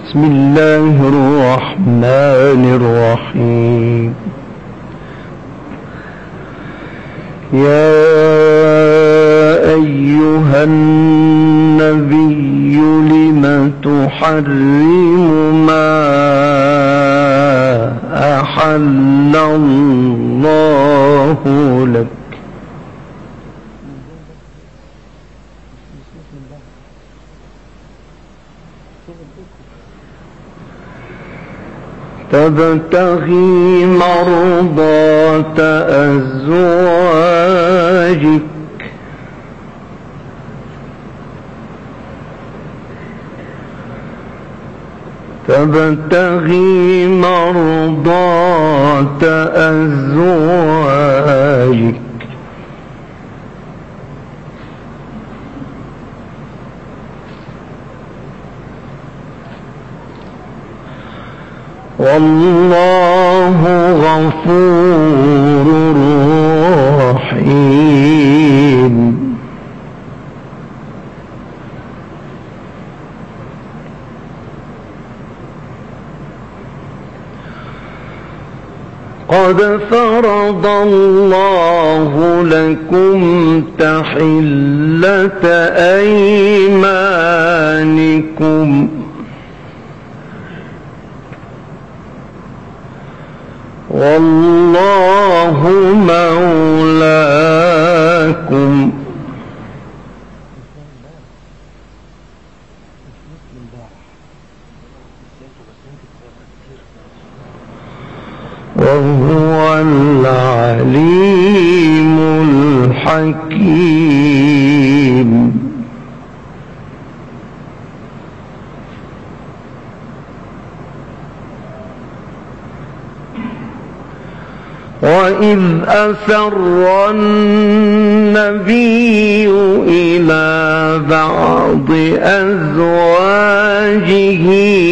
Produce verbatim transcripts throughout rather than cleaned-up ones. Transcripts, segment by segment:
بسم الله الرحمن الرحيم. يا أيها النبي لم تحرم ما أحل الله لك تبتغي مرضات أزواجك تبتغي مرضات أزواجك والله غفور رحيم. قد فرض الله لكم تحلة أيمانكم والله مولاكم وهو العليم الحكيم. وإذ أسر النبي إلى بعض أزواجه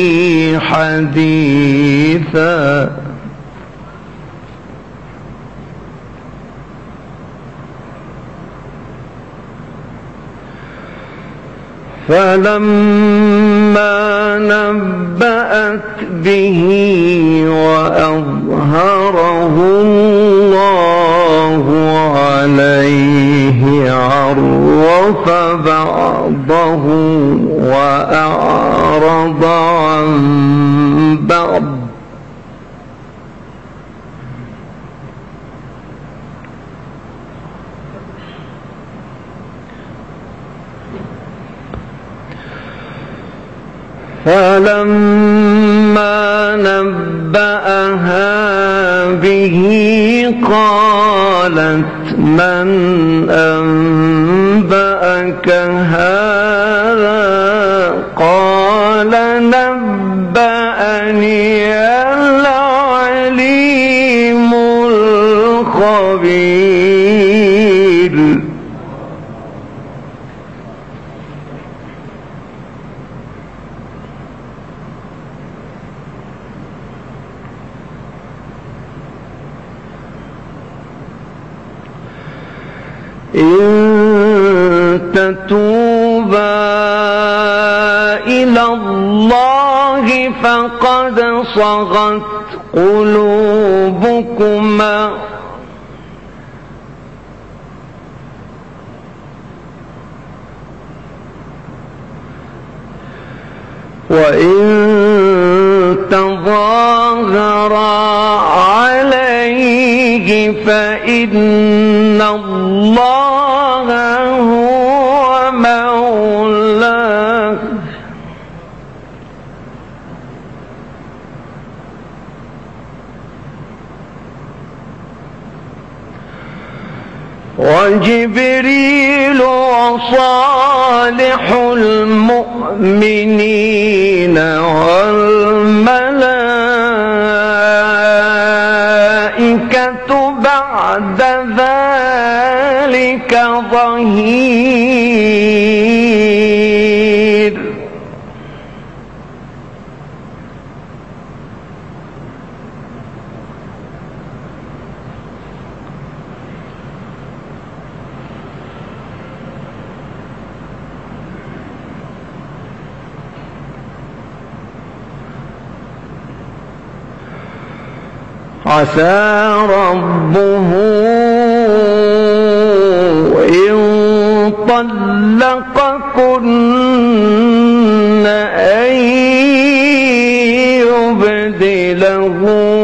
حديثا فلما نبأت به وأظهره الله عليه عرف بعضه وأعرض عن بعض فلما نبأها به قالت من أنبأك هذا قال نبأني العليم الخبير. إن تتوبا إلى الله فقد صغت قلوبكما وإن تظاهرا عليه فإن الله هو مولاه وجبريل وصالح المؤمنين والملائكة بعد ذلك ظهير. عسى ربه إن طلقكن أن يبدله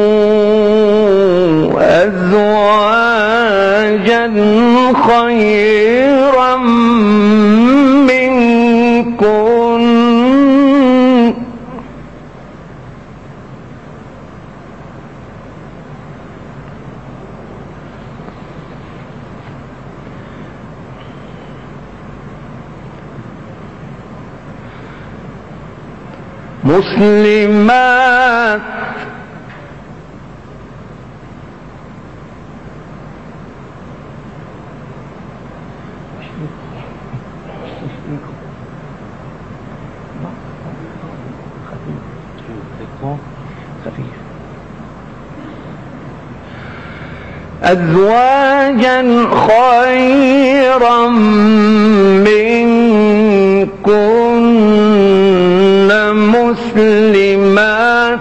أزواجا خيرا منكن مسلمات أزواجا خيرا منكن مسلمات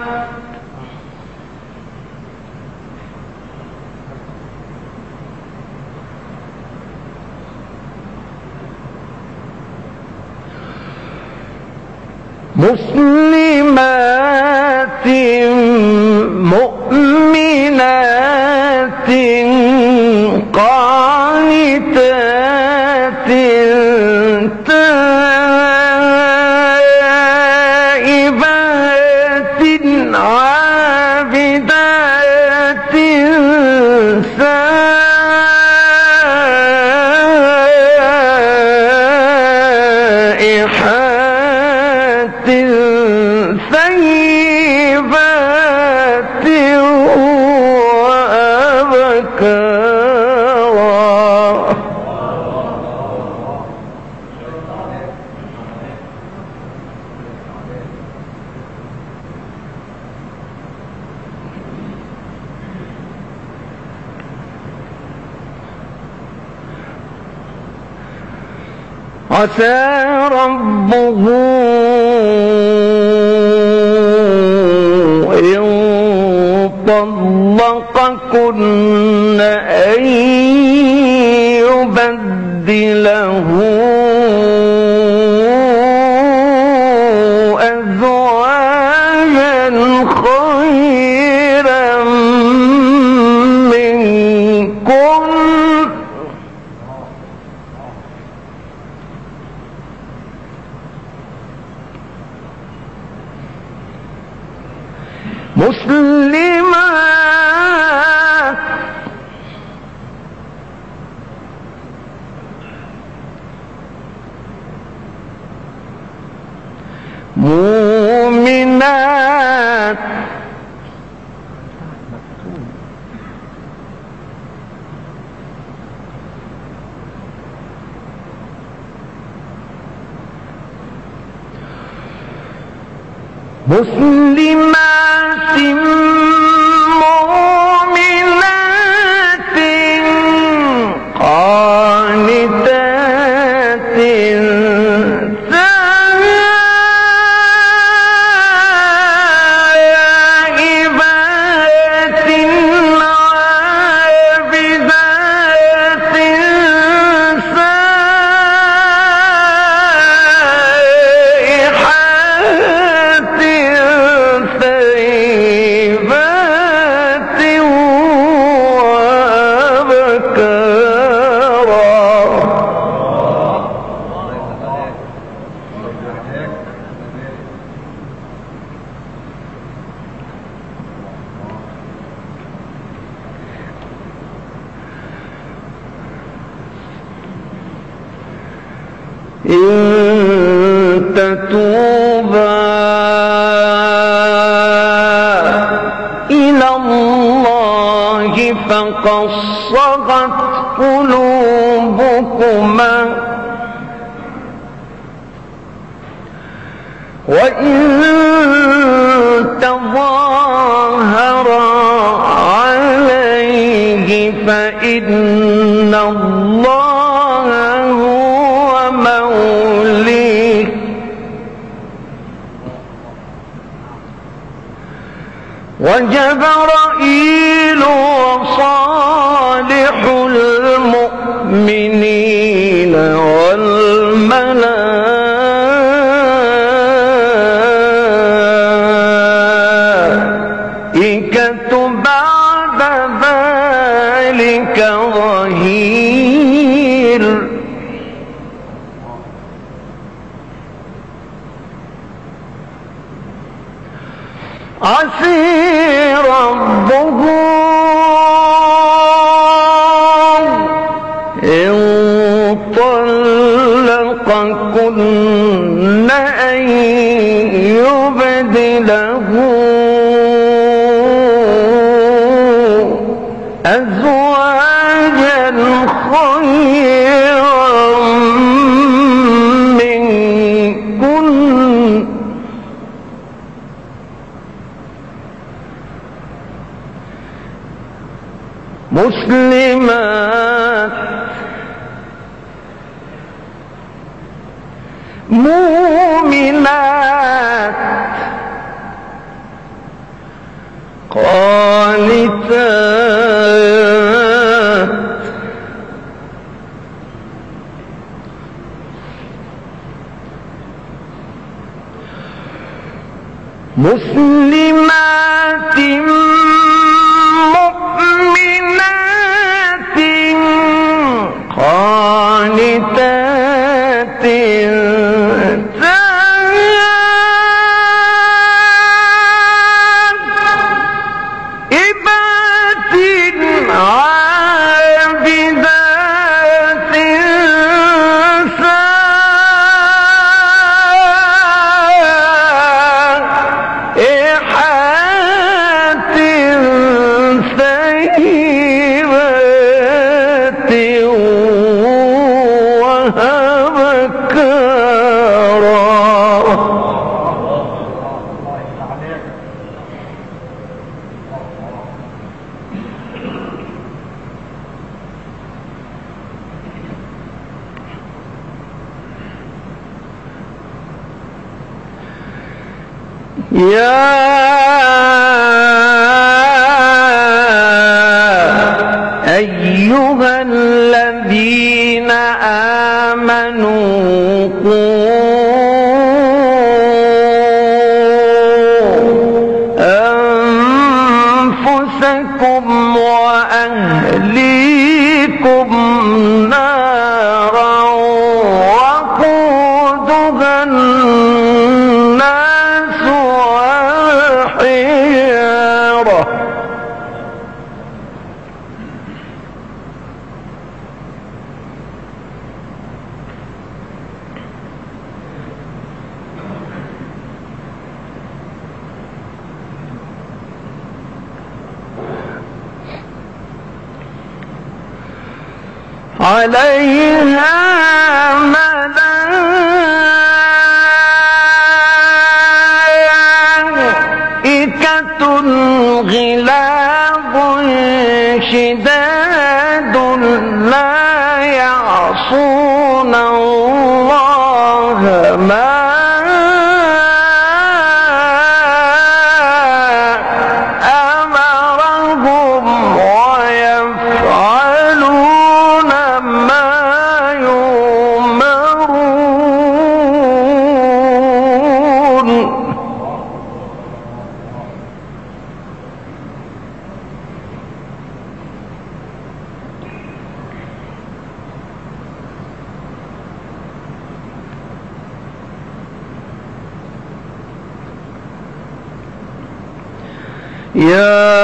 مسلمات مؤمنات قانتات تائبات عابدات سائحات ثيبات وأبكارا عسى ربه إن طلقكن أن يبدله أزواجا خيرا منكن مسلمات مؤمنات مسلمات مؤمنات قانتات تائبات عابدات سائحات ثيبات إن تتوبا إلى الله فقد صغت قلوبكما وإن تظاهرا عليه فإن الله هو موليه وجبرائيل عسى ربه إن طلقكن أن يبدله أزواجا خيرا منكن مسلمات مؤمنات قانتات مسلمات مؤمنات قانتات يا أيها الذين آمنوا قوا أنفسكم وأهليكم نارا وقودها الناس والحجارة عليها ملائكة غلاظ شداد لا يعصون الله ما أمرهم ويفعلون ما يؤمرون. يا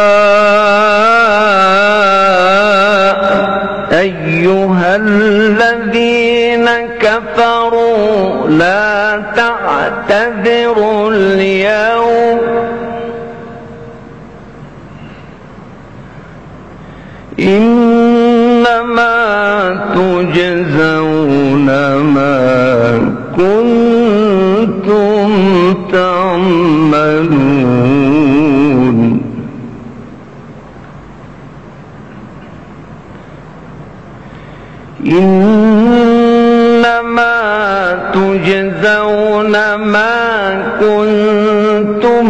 أيها الذين كفروا لا تعتذروا اليوم إنما تجزون ما كنتم تعملون. إنما تجزون ما كنتم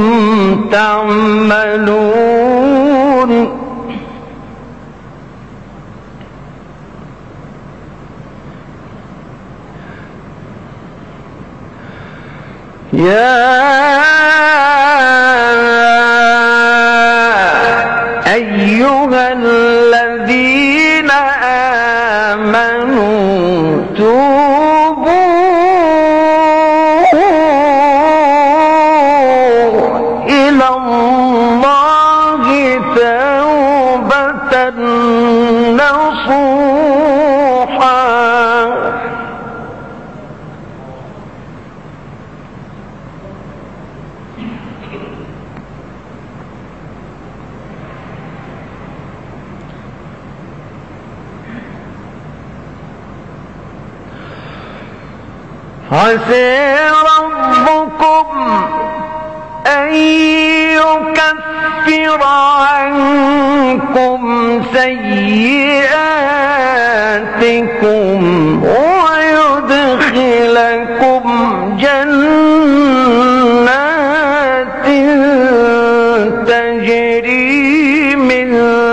تعملون. يا أيها الذين آمنوا توبوا إلى الله عسى ربكم أن يكفر عنكم سيئاتكم ويدخلكم جنات تجري من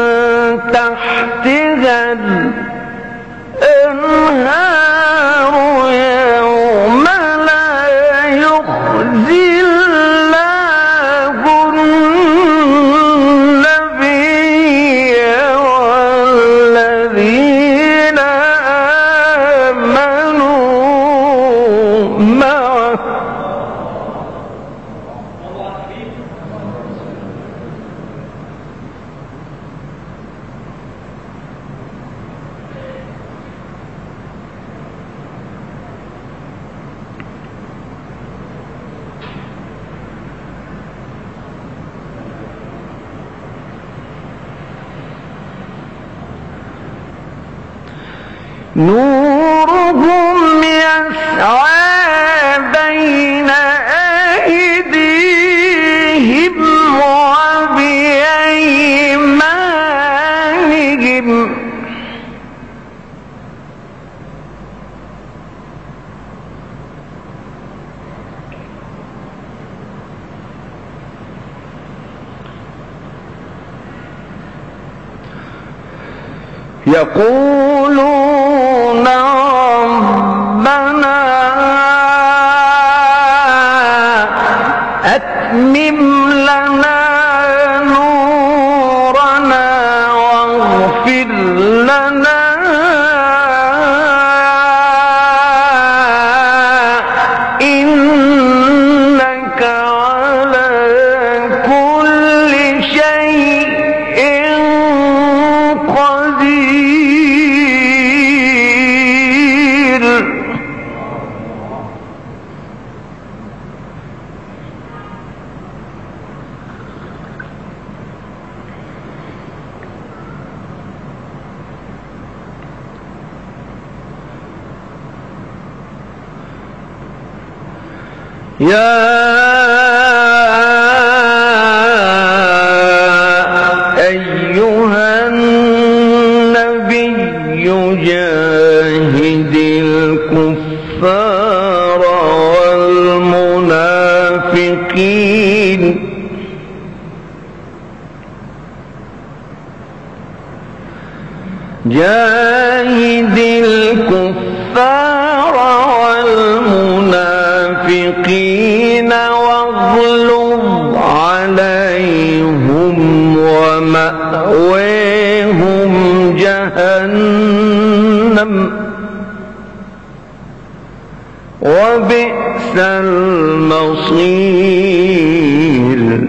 تحتها الأنهار يوم لا يخزي الله النبي والذين آمنوا معه نورهم يسعى بين أيديهم وبأيمانهم يقولون ربنا أتمم لنا نورنا واغفر لنا إنك على كل شيء يا أيها النبي جاهد الكفار والمنافقين جاهد الكفار والمنافقين واغلظ عليهم ومأويهم جهنم وبئس المصير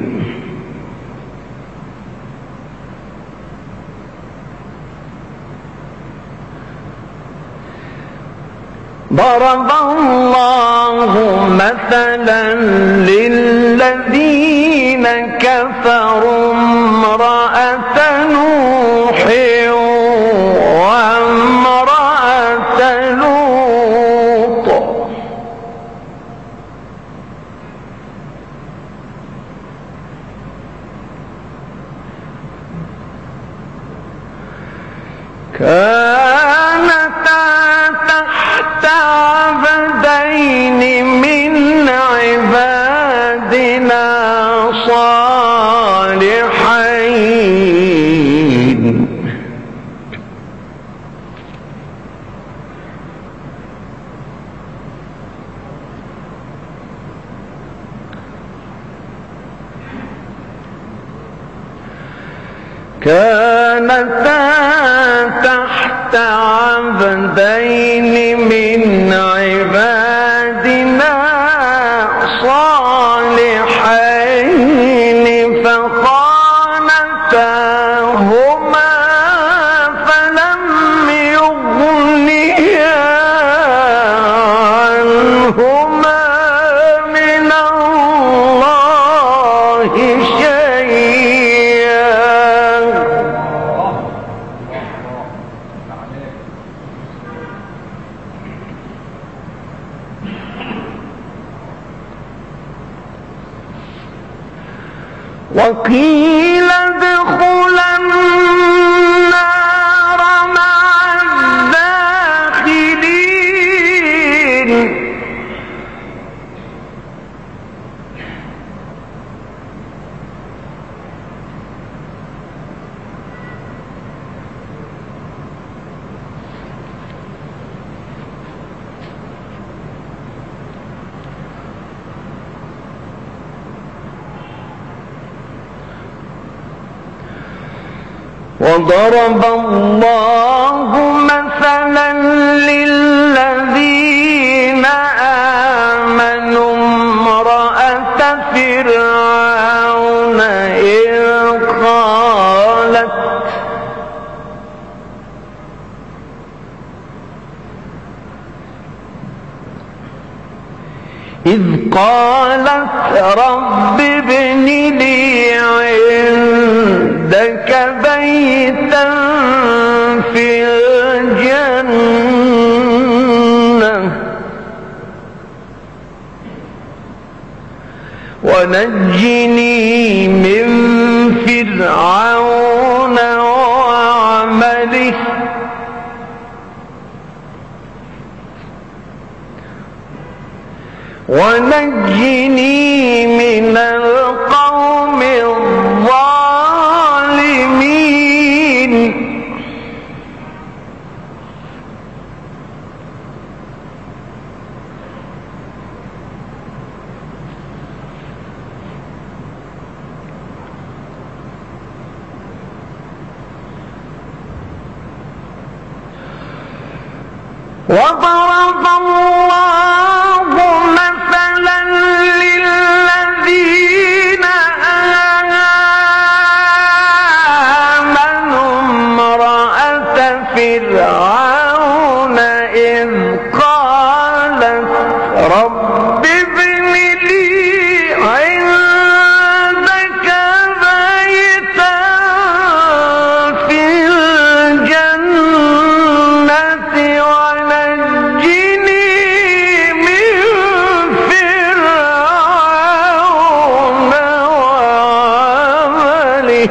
ضرب الله مثلا للذين كفروا امرأة نوح وامرأة لوط كانتا تحت عبدين من عبادنا صالحين كانتا تحت عبدين من عبادنا صالحين فخانتاهما فلم يغنيا عنهما من الله شيئا وقيل ادخلا النار مع الداخلين وضرب الله مثلا للذين آمنوا امرأة فرعون إذ قالت إذ قالت رب ابن لي عندك بيتا في الجنة ونجني من فرعون وعمله ونجني من القوم الظالمين وضرب الله مثلا للذين آمنوا امرأة فرعون إذ قالت رب ابن لي عندك بيتا في الجنة ونجني من فرعون وعمله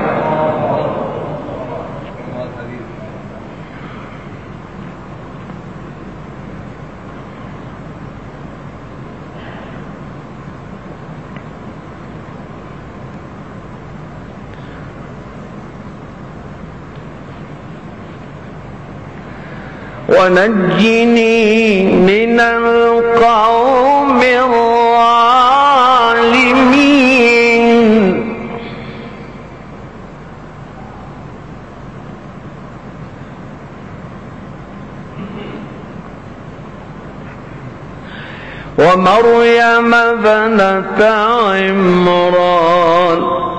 ونجني من القوم الظالمين ومريم ابنة عمران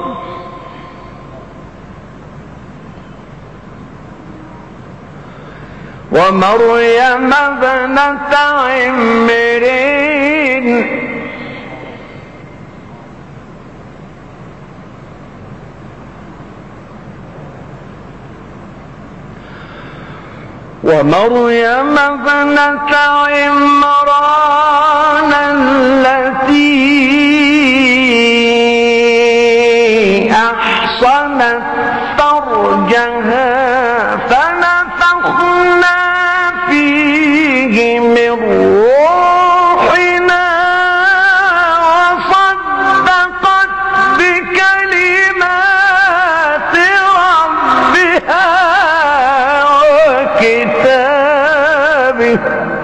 ومريم ابنة عمران ومريم ابنة عمران التي أحصنت فرجها فنفخنا فيه من روحنا وصدقت بكلمات ربها وكتابه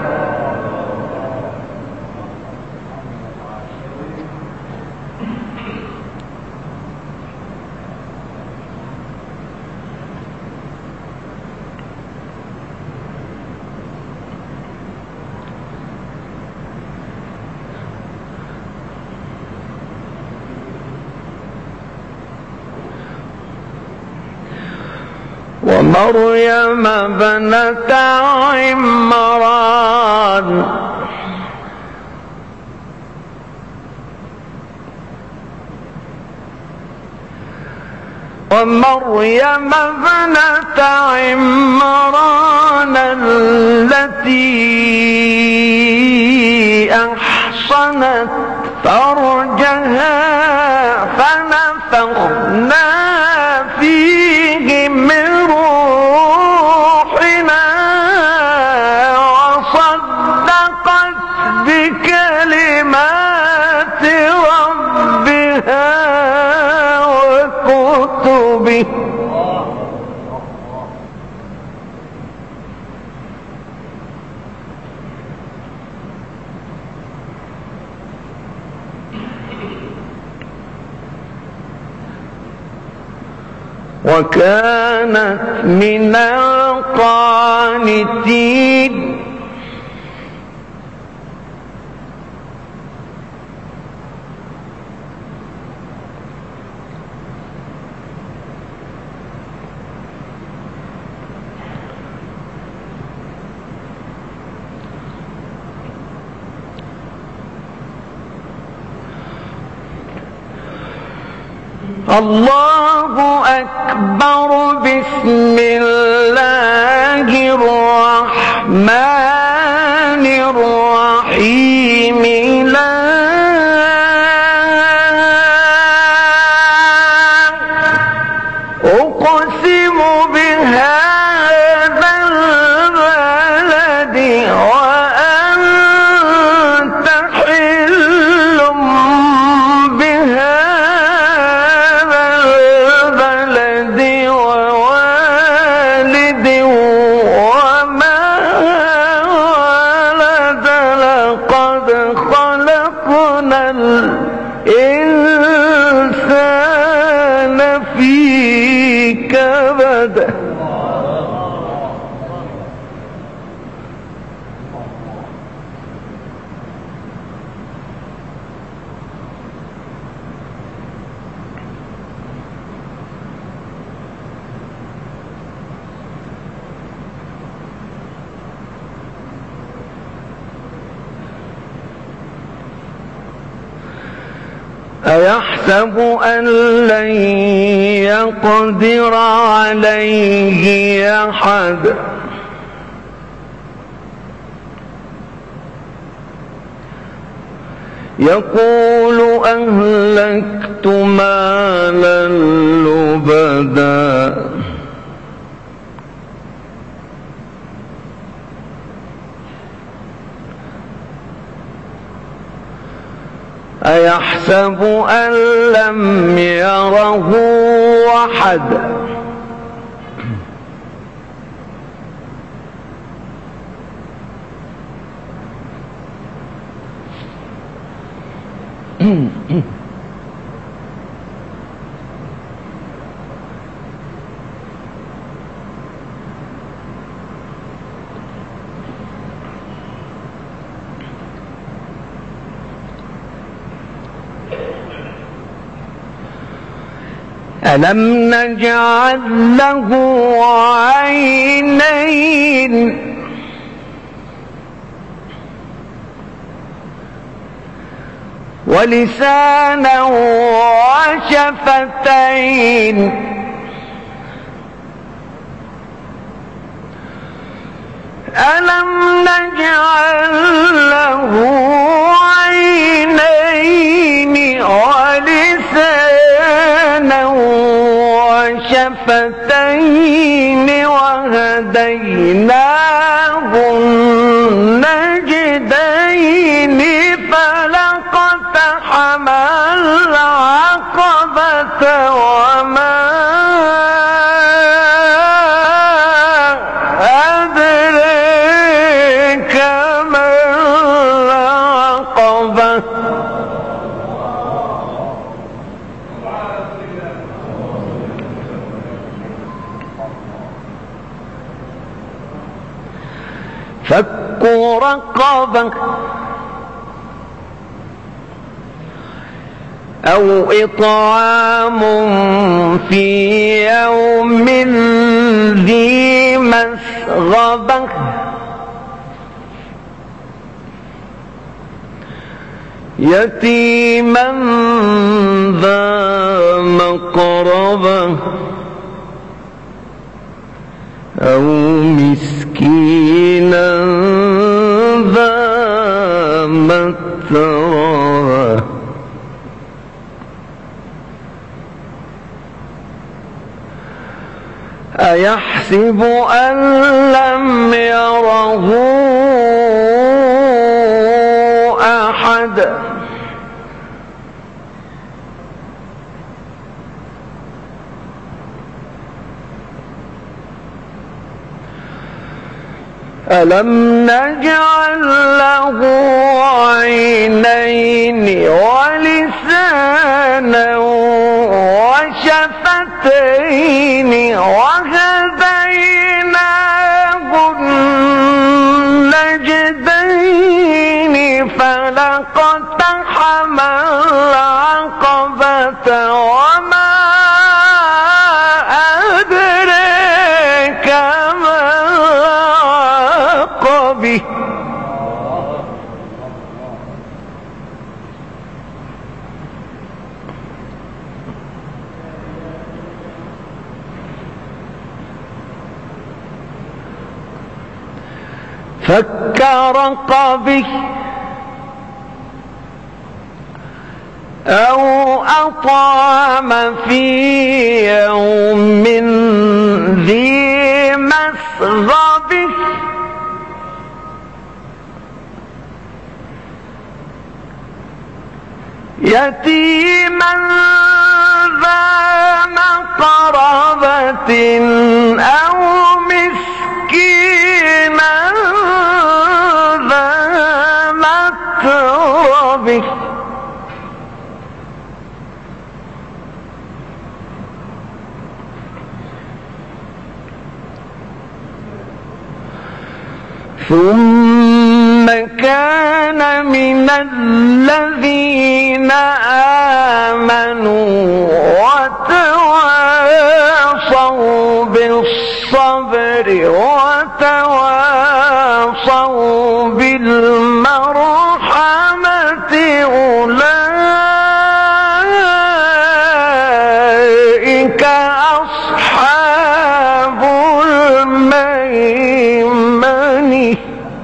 ومريم ابنة عمران ومريم ابنة عمران التي أحصنت فرجها فنفخنا ونفخنا فيه من روحنا وصدقت بكلمات ربها وكتبه وكانت من القانتين. الله أكبر. بسم الله الرحمن الرحيم. لا أقسم بهذا البلد وأنت حل بهذا الإنسان في كبد. أيحسب أن لن يقدر عليه أحد يقول أهلكت مالا لبدا أيحسب أن لم يره أحد ألم نجعل له عينين ولسانا وشفتين ألم نجعل له عينين ولسانا وشفتين وهديناه النجدين فلاقتحم العقبة وما أدريك ما العقبة فك رقبة أو إطعام في يوم ذي مسغبة يتيما ذا مقربة أو مسكينا ذا متربة أيحسب أن لم يره أحد ألم نجعل له عينين ولسانا وشفتين وهديناه النجدين فلاقتحم العقبة وما أدريك ما العقبة فك رقبه أو أطعم في يوم ذي مسغبة يتيما ذا مقربة أو مسكينا ذا متربة ثم كان من الذين آمنوا وتواصوا بالصبر وتواصوا بالمرحمة أولئك أصحاب الميمنة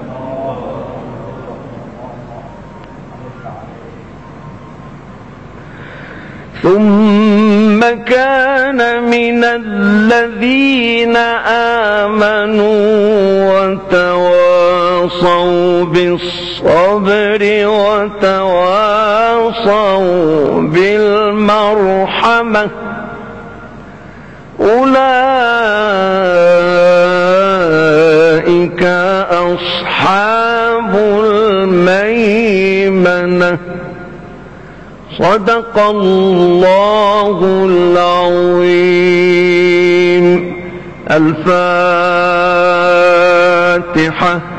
ثم كان من الذين آمنوا وتواصوا بالصبر وتواصوا بالمرحمة أولئك أصحاب الميمنة. صدق الله العظيم. الفاتحة.